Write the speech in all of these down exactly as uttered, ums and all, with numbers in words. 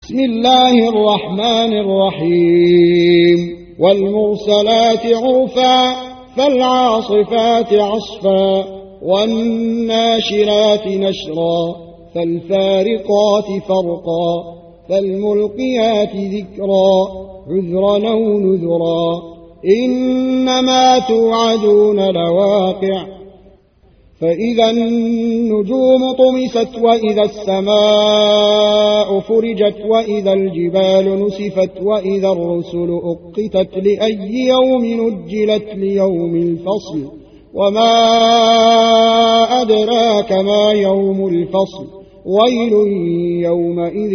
بسم الله الرحمن الرحيم والمرسلات عرفا فالعاصفات عصفا والناشرات نشرا فالفارقات فرقا فالملقيات ذكرا عذرا أو نذرا إنما توعدون لواقع فإذا النجوم طمست وإذا السماء فرجت وإذا الجبال نسفت وإذا الرسل أقتت لأي يوم نجلت ليوم الفصل وما أدراك ما يوم الفصل ويل يومئذ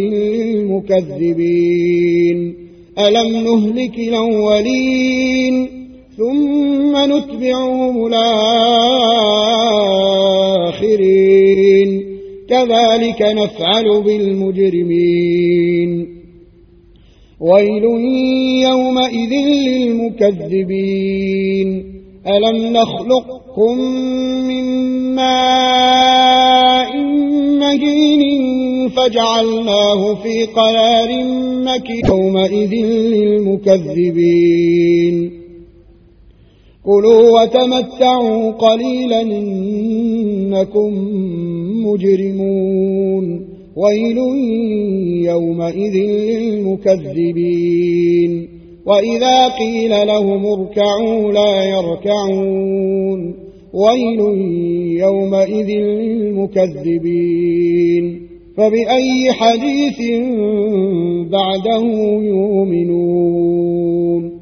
للمكذبين ألم نهلك الأولين ثم نتبعهم الآخرين كذلك نفعل بالمجرمين ويل يومئذ للمكذبين ألم نخلقكم من ماء مهين فجعلناه في قرار مكين يومئذ للمكذبين كلوا وتمتعوا قليلا إنكم مجرمون ويل يومئذ للمكذبين وإذا قيل لهم اركعوا لا يركعون ويل يومئذ للمكذبين فبأي حديث بعده يؤمنون